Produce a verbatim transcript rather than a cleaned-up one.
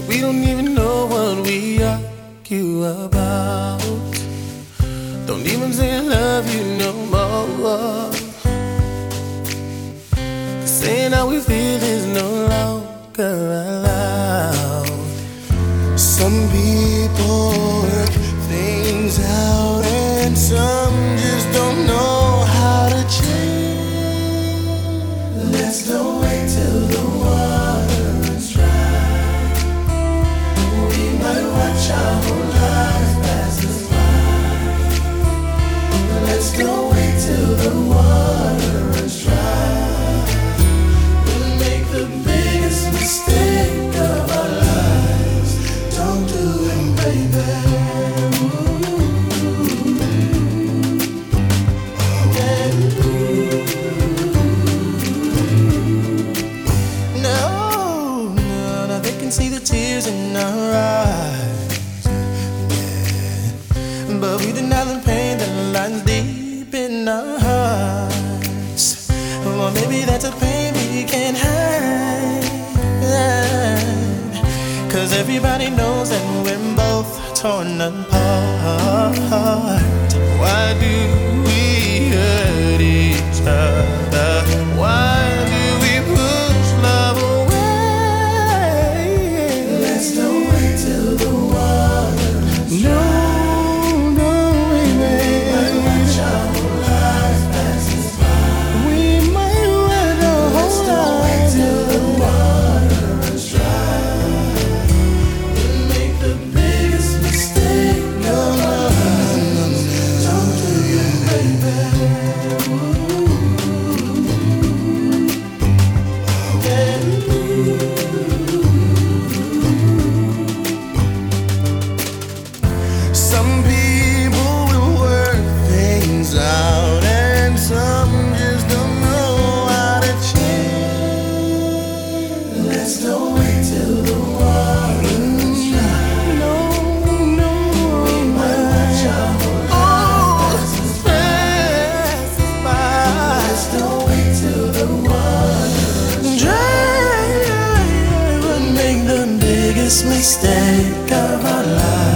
We don't even know what we argue about. Don't even say I love you no more. Cause saying how we feel is no longer allowed. Some people work things out and some just don't know how to change. Let's don't wait till the water runs dry. We might watch our whole lives pass us by. Let's don't wait till the water runs dry. We'll make the biggest mistake of our lives. Don't do it, baby. See the tears in our eyes, yeah. But we deny the pain that lies deep in our hearts. Or maybe that's a pain we can't hide. Cause everybody knows that we're both torn apart. Why do we hurt each other? Why do we push love away? No, no, baby. We might watch our whole lives pass us by. We might watch our whole lives. Let's don't wait till the water runs dry. We'll make the biggest mistake of our lives. Don't do it, baby. Yeah. Some people will work things out and some just don't know how to change. Let's don't wait till the water runs dry. No, no, we might watch our whole lives pass us by. Let's don't wait till the water runs dry. We'll make the biggest mistake of our lives.